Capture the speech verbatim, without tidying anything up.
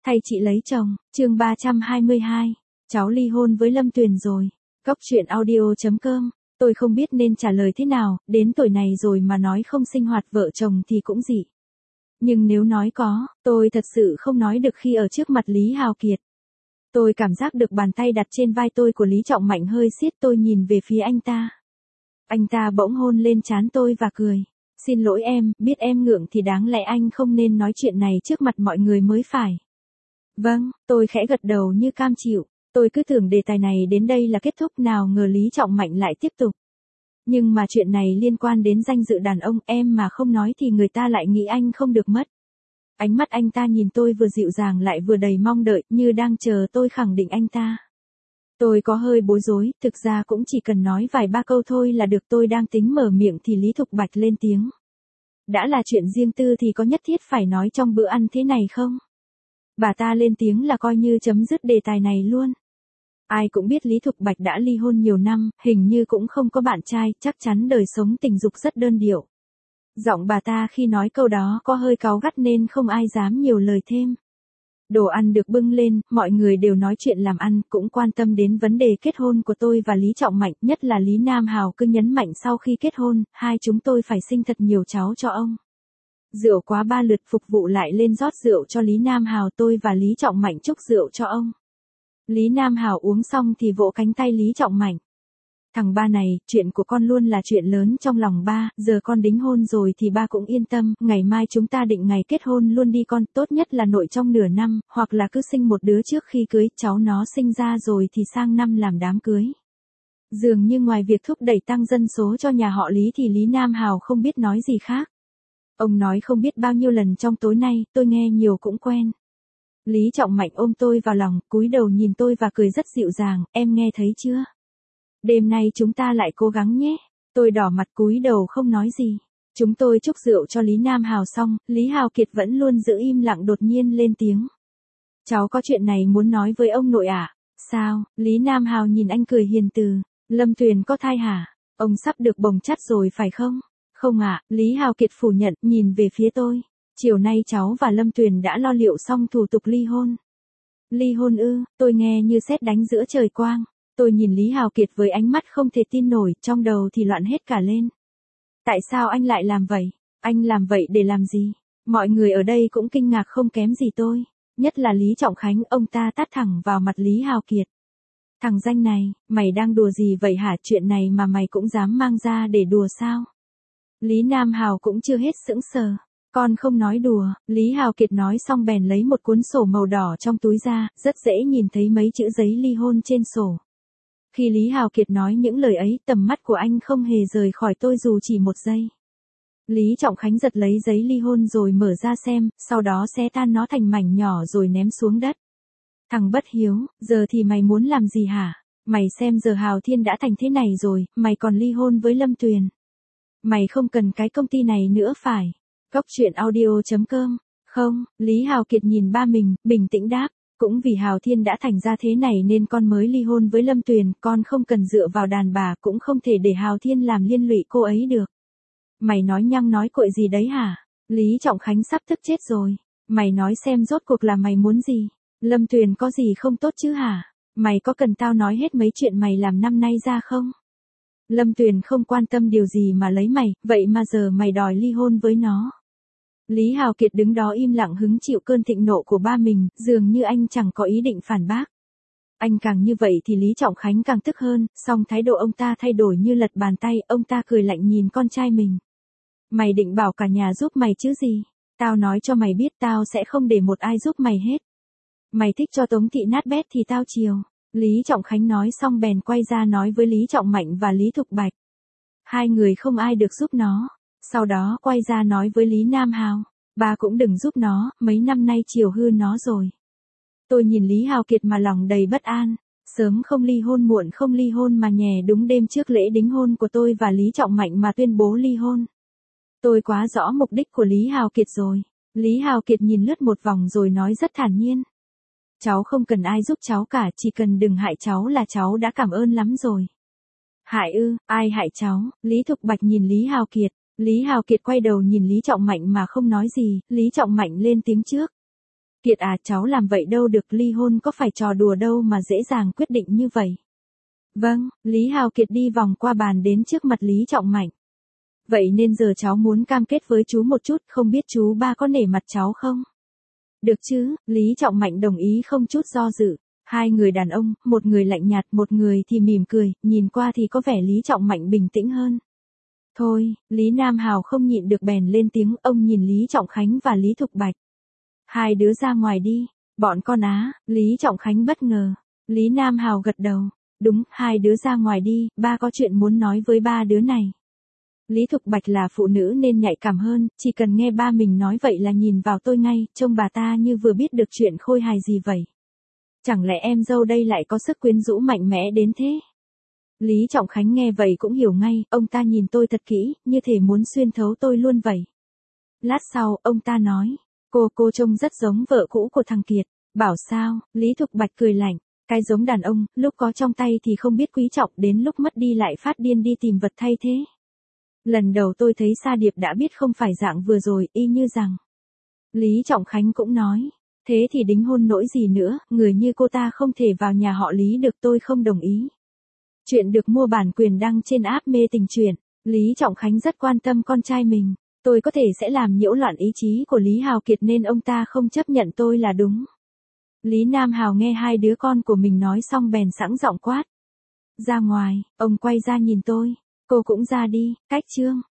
Thay chị lấy chồng, chương ba trăm hai mươi hai. Cháu ly hôn với Lâm Tuyền rồi. Góc truyện audio chấm com. Tôi không biết nên trả lời thế nào, đến tuổi này rồi mà nói không sinh hoạt vợ chồng thì cũng dị. Nhưng nếu nói có, tôi thật sự không nói được khi ở trước mặt Lý Hào Kiệt. Tôi cảm giác được bàn tay đặt trên vai tôi của Lý Trọng Mạnh hơi siết, tôi nhìn về phía anh ta. Anh ta bỗng hôn lên trán tôi và cười. Xin lỗi em, biết em ngượng thì đáng lẽ anh không nên nói chuyện này trước mặt mọi người mới phải. Vâng, tôi khẽ gật đầu như cam chịu. Tôi cứ tưởng đề tài này đến đây là kết thúc, nào ngờ Lý Trọng Mạnh lại tiếp tục. Nhưng mà chuyện này liên quan đến danh dự đàn ông, em mà không nói thì người ta lại nghĩ anh không được mất. Ánh mắt anh ta nhìn tôi vừa dịu dàng lại vừa đầy mong đợi, như đang chờ tôi khẳng định anh ta. Tôi có hơi bối rối, thực ra cũng chỉ cần nói vài ba câu thôi là được. Tôi đang tính mở miệng thì Lý Thục Bạch lên tiếng. Đã là chuyện riêng tư thì có nhất thiết phải nói trong bữa ăn thế này không? Bà ta lên tiếng là coi như chấm dứt đề tài này luôn. Ai cũng biết Lý Thục Bạch đã ly hôn nhiều năm, hình như cũng không có bạn trai, chắc chắn đời sống tình dục rất đơn điệu. Giọng bà ta khi nói câu đó có hơi cáu gắt nên không ai dám nhiều lời thêm. Đồ ăn được bưng lên, mọi người đều nói chuyện làm ăn, cũng quan tâm đến vấn đề kết hôn của tôi và Lý Trọng Mạnh, nhất là Lý Nam Hào cứ nhấn mạnh sau khi kết hôn, hai chúng tôi phải sinh thật nhiều cháu cho ông. Rượu quá ba lượt, phục vụ lại lên rót rượu cho Lý Nam Hào, tôi và Lý Trọng Mạnh chúc rượu cho ông. Lý Nam Hào uống xong thì vỗ cánh tay Lý Trọng Mạnh. Thằng ba này, chuyện của con luôn là chuyện lớn trong lòng ba, giờ con đính hôn rồi thì ba cũng yên tâm, ngày mai chúng ta định ngày kết hôn luôn đi con, tốt nhất là nội trong nửa năm, hoặc là cứ sinh một đứa trước khi cưới, cháu nó sinh ra rồi thì sang năm làm đám cưới. Dường như ngoài việc thúc đẩy tăng dân số cho nhà họ Lý thì Lý Nam Hào không biết nói gì khác. Ông nói không biết bao nhiêu lần trong tối nay, tôi nghe nhiều cũng quen. Lý Trọng Mạnh ôm tôi vào lòng, cúi đầu nhìn tôi và cười rất dịu dàng, em nghe thấy chưa? Đêm nay chúng ta lại cố gắng nhé. Tôi đỏ mặt cúi đầu không nói gì. Chúng tôi chúc rượu cho Lý Nam Hào xong, Lý Hào Kiệt vẫn luôn giữ im lặng, đột nhiên lên tiếng. Cháu có chuyện này muốn nói với ông nội ạ. À? Sao? Lý Nam Hào nhìn anh cười hiền từ. Lâm Tuyền có thai hả? Ông sắp được bồng chắt rồi phải không? Không ạ, à, Lý Hào Kiệt phủ nhận, nhìn về phía tôi. Chiều nay cháu và Lâm Tuyền đã lo liệu xong thủ tục ly hôn. Ly hôn ư? Tôi nghe như sét đánh giữa trời quang. Tôi nhìn Lý Hào Kiệt với ánh mắt không thể tin nổi, trong đầu thì loạn hết cả lên. Tại sao anh lại làm vậy? Anh làm vậy để làm gì? Mọi người ở đây cũng kinh ngạc không kém gì tôi. Nhất là Lý Trọng Khánh, ông ta tát thẳng vào mặt Lý Hào Kiệt. Thằng danh này, mày đang đùa gì vậy hả? Chuyện này mà mày cũng dám mang ra để đùa sao? Lý Nam Hào cũng chưa hết sững sờ. Con không nói đùa, Lý Hào Kiệt nói xong bèn lấy một cuốn sổ màu đỏ trong túi ra, rất dễ nhìn thấy mấy chữ giấy ly hôn trên sổ. Khi Lý Hào Kiệt nói những lời ấy, tầm mắt của anh không hề rời khỏi tôi dù chỉ một giây. Lý Trọng Khánh giật lấy giấy ly hôn rồi mở ra xem, sau đó xé tan nó thành mảnh nhỏ rồi ném xuống đất. Thằng bất hiếu, giờ thì mày muốn làm gì hả? Mày xem giờ Hào Thiên đã thành thế này rồi, mày còn ly hôn với Lâm Tuyền. Mày không cần cái công ty này nữa phải. Góc truyện audio chấm com. Không, Lý Hào Kiệt nhìn ba mình, bình tĩnh đáp. Cũng vì Hào Thiên đã thành ra thế này nên con mới ly hôn với Lâm Tuyền, con không cần dựa vào đàn bà, cũng không thể để Hào Thiên làm liên lụy cô ấy được. Mày nói nhăng nói cuội gì đấy hả? Lý Trọng Khánh sắp tức chết rồi. Mày nói xem rốt cuộc là mày muốn gì? Lâm Tuyền có gì không tốt chứ hả? Mày có cần tao nói hết mấy chuyện mày làm năm nay ra không? Lâm Tuyền không quan tâm điều gì mà lấy mày, vậy mà giờ mày đòi ly hôn với nó. Lý Hào Kiệt đứng đó im lặng hứng chịu cơn thịnh nộ của ba mình, dường như anh chẳng có ý định phản bác. Anh càng như vậy thì Lý Trọng Khánh càng tức hơn, song thái độ ông ta thay đổi như lật bàn tay, ông ta cười lạnh nhìn con trai mình. Mày định bảo cả nhà giúp mày chứ gì? Tao nói cho mày biết tao sẽ không để một ai giúp mày hết. Mày thích cho Tống Thị nát bét thì tao chiều. Lý Trọng Khánh nói xong bèn quay ra nói với Lý Trọng Mạnh và Lý Thục Bạch. Hai người không ai được giúp nó. Sau đó quay ra nói với Lý Nam Hào. Ba cũng đừng giúp nó, mấy năm nay chiều hư nó rồi. Tôi nhìn Lý Hào Kiệt mà lòng đầy bất an. Sớm không ly hôn muộn không ly hôn mà nhè đúng đêm trước lễ đính hôn của tôi và Lý Trọng Mạnh mà tuyên bố ly hôn. Tôi quá rõ mục đích của Lý Hào Kiệt rồi. Lý Hào Kiệt nhìn lướt một vòng rồi nói rất thản nhiên. Cháu không cần ai giúp cháu cả, chỉ cần đừng hại cháu là cháu đã cảm ơn lắm rồi. Hại ư, ai hại cháu? Lý Thục Bạch nhìn Lý Hào Kiệt. Lý Hào Kiệt quay đầu nhìn Lý Trọng Mạnh mà không nói gì, Lý Trọng Mạnh lên tiếng trước. Kiệt à, cháu làm vậy đâu được, ly hôn có phải trò đùa đâu mà dễ dàng quyết định như vậy. Vâng, Lý Hào Kiệt đi vòng qua bàn đến trước mặt Lý Trọng Mạnh. Vậy nên giờ cháu muốn cam kết với chú một chút, không biết chú ba có nể mặt cháu không? Được chứ, Lý Trọng Mạnh đồng ý không chút do dự. Hai người đàn ông, một người lạnh nhạt, một người thì mỉm cười, nhìn qua thì có vẻ Lý Trọng Mạnh bình tĩnh hơn. Thôi, Lý Nam Hào không nhịn được bèn lên tiếng, ông nhìn Lý Trọng Khánh và Lý Thục Bạch. Hai đứa ra ngoài đi, bọn con á, Lý Trọng Khánh bất ngờ. Lý Nam Hào gật đầu, đúng, hai đứa ra ngoài đi, ba có chuyện muốn nói với ba đứa này. Lý Thục Bạch là phụ nữ nên nhạy cảm hơn, chỉ cần nghe ba mình nói vậy là nhìn vào tôi ngay, trông bà ta như vừa biết được chuyện khôi hài gì vậy. Chẳng lẽ em dâu đây lại có sức quyến rũ mạnh mẽ đến thế? Lý Trọng Khánh nghe vậy cũng hiểu ngay, ông ta nhìn tôi thật kỹ, như thể muốn xuyên thấu tôi luôn vậy. Lát sau, ông ta nói, cô cô trông rất giống vợ cũ của thằng Kiệt. Bảo sao, Lý Thục Bạch cười lạnh, cái giống đàn ông, lúc có trong tay thì không biết quý trọng, đến lúc mất đi lại phát điên đi tìm vật thay thế. Lần đầu tôi thấy Sa Điệp đã biết không phải dạng vừa rồi, y như rằng. Lý Trọng Khánh cũng nói, thế thì đính hôn nỗi gì nữa, người như cô ta không thể vào nhà họ Lý được, tôi không đồng ý. Chuyện được mua bản quyền đăng trên app Mê Tình Truyện. Lý Trọng Khánh rất quan tâm con trai mình. Tôi có thể sẽ làm nhiễu loạn ý chí của Lý Hào Kiệt nên ông ta không chấp nhận tôi là đúng. Lý Nam Hào nghe hai đứa con của mình nói xong bèn sẵn giọng quát. Ra ngoài, ông quay ra nhìn tôi. Cô cũng ra đi, cách chương.